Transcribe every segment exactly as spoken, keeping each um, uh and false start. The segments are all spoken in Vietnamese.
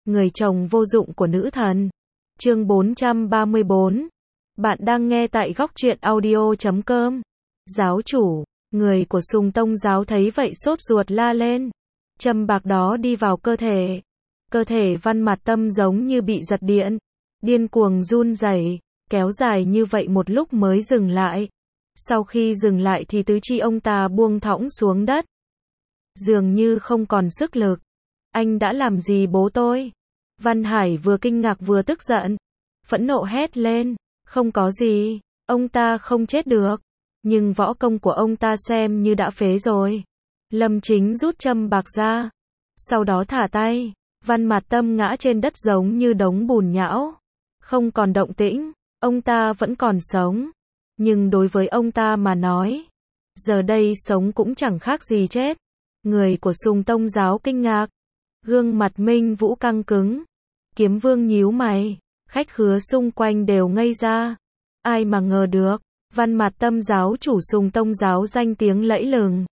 người chồng vô dụng của nữ thần. Chương bốn trăm ba mươi bốn. Bạn đang nghe tại góc truyện audio chấm com. Giáo chủ, người của Sùng Tông giáo thấy vậy sốt ruột la lên. Châm bạc đó đi vào cơ thể. Cơ thể Văn Mạt Tâm giống như bị giật điện, điên cuồng run rẩy, kéo dài như vậy một lúc mới dừng lại. Sau khi dừng lại thì tứ chi ông ta buông thõng xuống đất. Dường như không còn sức lực. Anh đã làm gì bố tôi? Văn Hải vừa kinh ngạc vừa tức giận. Phẫn nộ hét lên. Không có gì, ông ta không chết được. Nhưng võ công của ông ta xem như đã phế rồi. Lâm Chính rút châm bạc ra. Sau đó thả tay. Văn Mạt Tâm ngã trên đất giống như đống bùn nhão. Không còn động tĩnh. Ông ta vẫn còn sống. Nhưng đối với ông ta mà nói, giờ đây sống cũng chẳng khác gì chết. Người của Sùng Tông giáo kinh ngạc. Gương mặt Minh Vũ căng cứng. Kiếm Vương nhíu mày. Khách khứa xung quanh đều ngây ra. Ai mà ngờ được, Văn Mạt Tâm giáo chủ Sùng Tông giáo danh tiếng lẫy lừng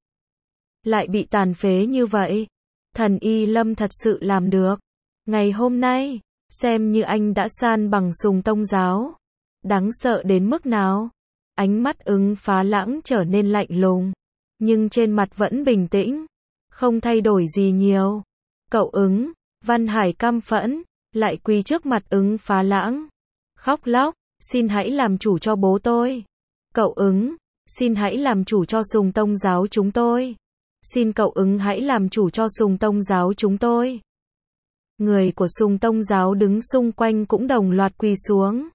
lại bị tàn phế như vậy. Thần Y Lâm thật sự làm được. Ngày hôm nay, xem như anh đã san bằng Sùng Tông giáo. Đáng sợ đến mức nào? Ánh mắt Ứng Phá Lãng trở nên lạnh lùng, nhưng trên mặt vẫn bình tĩnh, không thay đổi gì nhiều. Cậu Ứng, Văn Hải căm phẫn, lại quỳ trước mặt Ứng Phá Lãng. Khóc lóc, xin hãy làm chủ cho bố tôi. Cậu Ứng, xin hãy làm chủ cho Sùng Tông giáo chúng tôi. Xin cậu Ứng hãy làm chủ cho Sùng Tông giáo chúng tôi. Người của Sùng Tông giáo đứng xung quanh cũng đồng loạt quỳ xuống.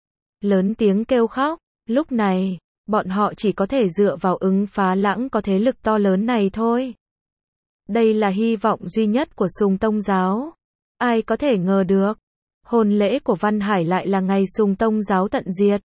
Lớn tiếng kêu khóc. Lúc này, bọn họ chỉ có thể dựa vào Ứng Phá Lãng có thế lực to lớn này thôi. Đây là hy vọng duy nhất của Sùng Tông giáo. Ai có thể ngờ được, hôn lễ của Văn Hải lại là ngày Sùng Tông giáo tận diệt.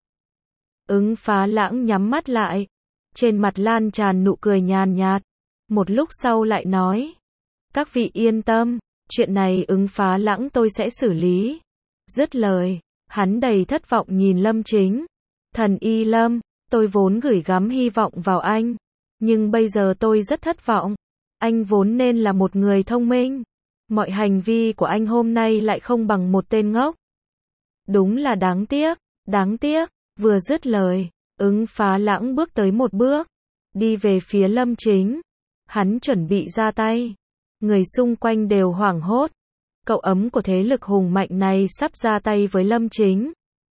Ứng Phá Lãng nhắm mắt lại, trên mặt lan tràn nụ cười nhàn nhạt. Một lúc sau lại nói, các vị yên tâm, chuyện này Ứng Phá Lãng tôi sẽ xử lý. Dứt lời, hắn đầy thất vọng nhìn Lâm Chính. Thần Y Lâm, tôi vốn gửi gắm hy vọng vào anh, nhưng bây giờ tôi rất thất vọng. Anh vốn nên là một người thông minh. Mọi hành vi của anh hôm nay lại không bằng một tên ngốc. Đúng là đáng tiếc, đáng tiếc. Vừa dứt lời, Ứng Phá Lãng bước tới một bước, đi về phía Lâm Chính. Hắn chuẩn bị ra tay. Người xung quanh đều hoảng hốt. Cậu ấm của thế lực hùng mạnh này sắp ra tay với Lâm Chính.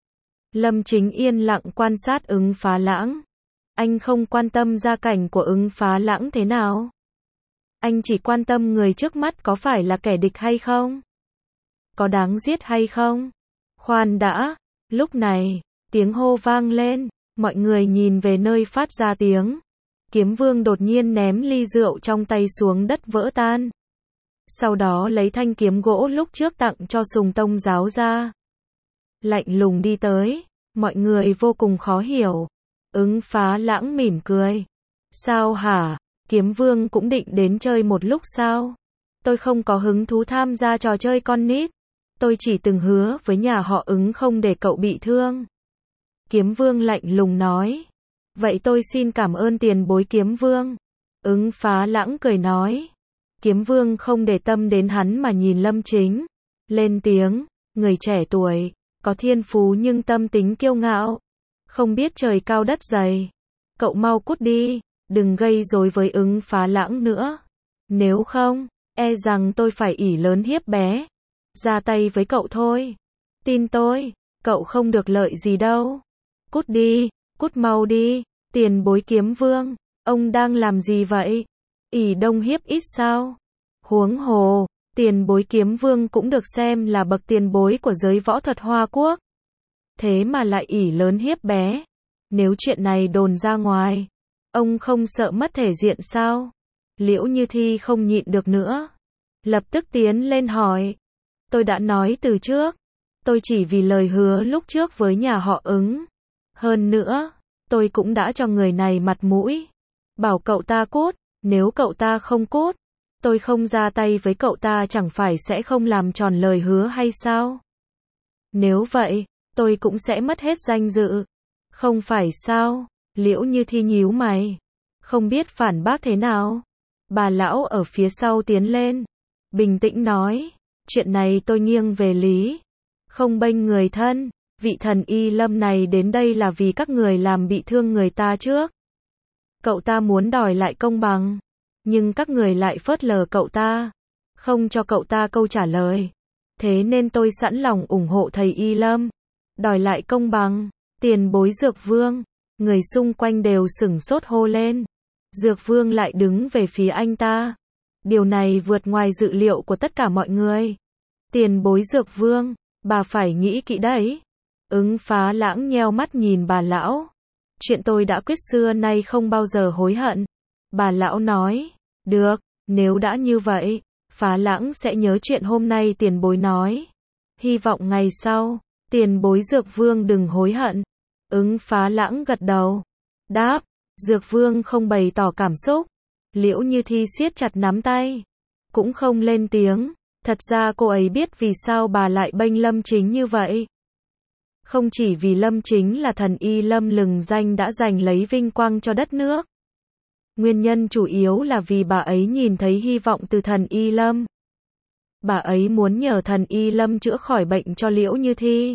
Lâm Chính yên lặng quan sát Ứng Phá Lãng. Anh không quan tâm gia cảnh của Ứng Phá Lãng thế nào. Anh chỉ quan tâm người trước mắt có phải là kẻ địch hay không? Có đáng giết hay không? Khoan đã, lúc này, tiếng hô vang lên, mọi người nhìn về nơi phát ra tiếng. Kiếm Vương đột nhiên ném ly rượu trong tay xuống đất vỡ tan. Sau đó lấy thanh kiếm gỗ lúc trước tặng cho Sùng Tông giáo ra. Lạnh lùng đi tới, mọi người vô cùng khó hiểu. Ứng Phá Lãng mỉm cười. Sao hả? Kiếm Vương cũng định đến chơi một lúc sao? Tôi không có hứng thú tham gia trò chơi con nít. Tôi chỉ từng hứa với nhà họ Ứng không để cậu bị thương. Kiếm Vương lạnh lùng nói. Vậy tôi xin cảm ơn tiền bối Kiếm Vương. Ứng Phá Lãng cười nói. Kiếm Vương không để tâm đến hắn mà nhìn Lâm Chính. Lên tiếng, người trẻ tuổi, có thiên phú nhưng tâm tính kiêu ngạo. Không biết trời cao đất dày. Cậu mau cút đi, đừng gây rối với Ứng Phá Lãng nữa. Nếu không, e rằng tôi phải ỷ lớn hiếp bé. Ra tay với cậu thôi. Tin tôi, cậu không được lợi gì đâu. Cút đi, cút mau đi, tiền bối Kiếm Vương, ông đang làm gì vậy? ỷ đông hiếp ít sao? Huống hồ, tiền bối Kiếm Vương cũng được xem là bậc tiền bối của giới võ thuật Hoa Quốc. Thế mà lại ỷ lớn hiếp bé. Nếu chuyện này đồn ra ngoài, ông không sợ mất thể diện sao? Liễu Như Thi không nhịn được nữa. Lập tức tiến lên hỏi. Tôi đã nói từ trước. Tôi chỉ vì lời hứa lúc trước với nhà họ Ứng. Hơn nữa, tôi cũng đã cho người này mặt mũi. Bảo cậu ta cút, nếu cậu ta không cút, tôi không ra tay với cậu ta chẳng phải sẽ không làm tròn lời hứa hay sao? Nếu vậy, tôi cũng sẽ mất hết danh dự. Không phải sao? Liễu Như Thi nhíu mày. Không biết phản bác thế nào. Bà lão ở phía sau tiến lên. Bình tĩnh nói. Chuyện này tôi nghiêng về lý, không bênh người thân. Vị thần y lâm này đến đây là vì các người làm bị thương người ta trước. Cậu ta muốn đòi lại công bằng, nhưng các người lại phớt lờ cậu ta, không cho cậu ta câu trả lời. Thế nên tôi sẵn lòng ủng hộ thầy y lâm, đòi lại công bằng. Tiền bối Dược Vương, người xung quanh đều sửng sốt hô lên. Dược Vương lại đứng về phía anh ta. Điều này vượt ngoài dự liệu của tất cả mọi người. Tiền bối Dược Vương, bà phải nghĩ kỹ đấy. Ứng Phá Lãng nheo mắt nhìn bà lão. Chuyện tôi đã quyết xưa nay không bao giờ hối hận. Bà lão nói, được, nếu đã như vậy, Phá Lãng sẽ nhớ chuyện hôm nay tiền bối nói. Hy vọng ngày sau, tiền bối Dược Vương đừng hối hận. Ứng Phá Lãng gật đầu. Đáp, Dược Vương không bày tỏ cảm xúc. Liễu Như Thi siết chặt nắm tay, cũng không lên tiếng. Thật ra cô ấy biết vì sao bà lại bênh Lâm Chính như vậy. Không chỉ vì Lâm Chính là thần y lâm lừng danh đã giành lấy vinh quang cho đất nước. Nguyên nhân chủ yếu là vì bà ấy nhìn thấy hy vọng từ thần y lâm. Bà ấy muốn nhờ thần y lâm chữa khỏi bệnh cho Liễu Như Thi.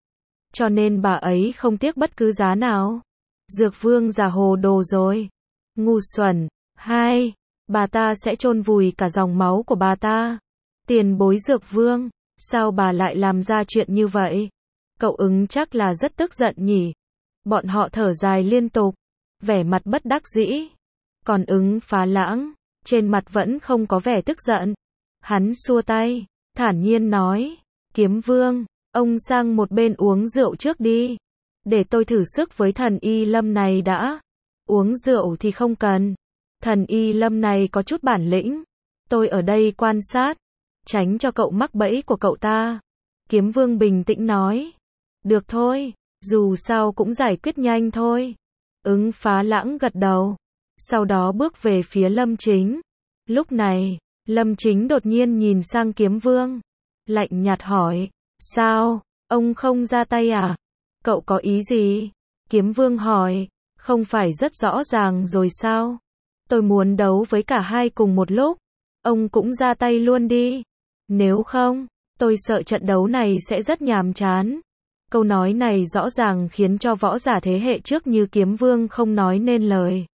Cho nên bà ấy không tiếc bất cứ giá nào. Dược Vương già hồ đồ rồi. Ngu xuẩn. Hai, bà ta sẽ chôn vùi cả dòng máu của bà ta. Tiền bối Dược Vương, sao bà lại làm ra chuyện như vậy? Cậu Ứng chắc là rất tức giận nhỉ? Bọn họ thở dài liên tục, vẻ mặt bất đắc dĩ. Còn Ứng Phá Lãng, trên mặt vẫn không có vẻ tức giận. Hắn xua tay, thản nhiên nói, Kiếm Vương, ông sang một bên uống rượu trước đi. Để tôi thử sức với thần y lâm này đã. Uống rượu thì không cần. Thần y lâm này có chút bản lĩnh. Tôi ở đây quan sát, tránh cho cậu mắc bẫy của cậu ta. Kiếm Vương bình tĩnh nói. Được thôi, dù sao cũng giải quyết nhanh thôi. Ứng Phá Lãng gật đầu. Sau đó bước về phía Lâm Chính. Lúc này, Lâm Chính đột nhiên nhìn sang Kiếm Vương. Lạnh nhạt hỏi. Sao, ông không ra tay à? Cậu có ý gì? Kiếm Vương hỏi. Không phải rất rõ ràng rồi sao? Tôi muốn đấu với cả hai cùng một lúc. Ông cũng ra tay luôn đi. Nếu không, tôi sợ trận đấu này sẽ rất nhàm chán. Câu nói này rõ ràng khiến cho võ giả thế hệ trước như Kiếm Vương không nói nên lời.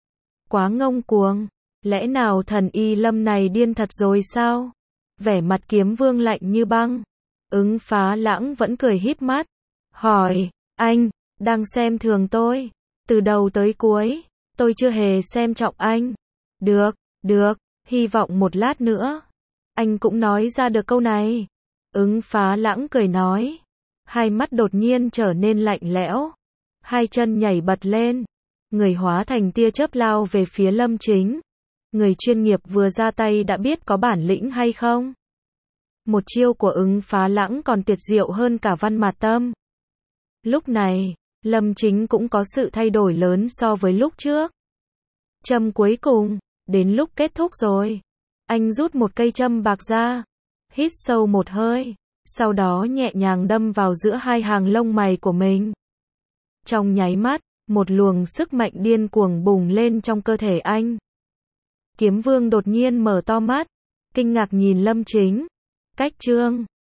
Quá ngông cuồng. Lẽ nào thần y lâm này điên thật rồi sao? Vẻ mặt Kiếm Vương lạnh như băng. Ứng Phá Lãng vẫn cười híp mắt. Hỏi, anh, đang xem thường tôi. Từ đầu tới cuối, tôi chưa hề xem trọng anh. Được, được, hy vọng một lát nữa. Anh cũng nói ra được câu này. Ứng Phá Lãng cười nói. Hai mắt đột nhiên trở nên lạnh lẽo. Hai chân nhảy bật lên. Người hóa thành tia chớp lao về phía Lâm Chính. Người chuyên nghiệp vừa ra tay đã biết có bản lĩnh hay không. Một chiêu của Ứng Phá Lãng còn tuyệt diệu hơn cả Văn Mạt Tâm. Lúc này, Lâm Chính cũng có sự thay đổi lớn so với lúc trước. Châm cuối cùng, đến lúc kết thúc rồi. Anh rút một cây châm bạc ra, hít sâu một hơi, sau đó nhẹ nhàng đâm vào giữa hai hàng lông mày của mình. Trong nháy mắt, một luồng sức mạnh điên cuồng bùng lên trong cơ thể anh. Kiếm Vương đột nhiên mở to mắt, kinh ngạc nhìn Lâm Chính. Cách chương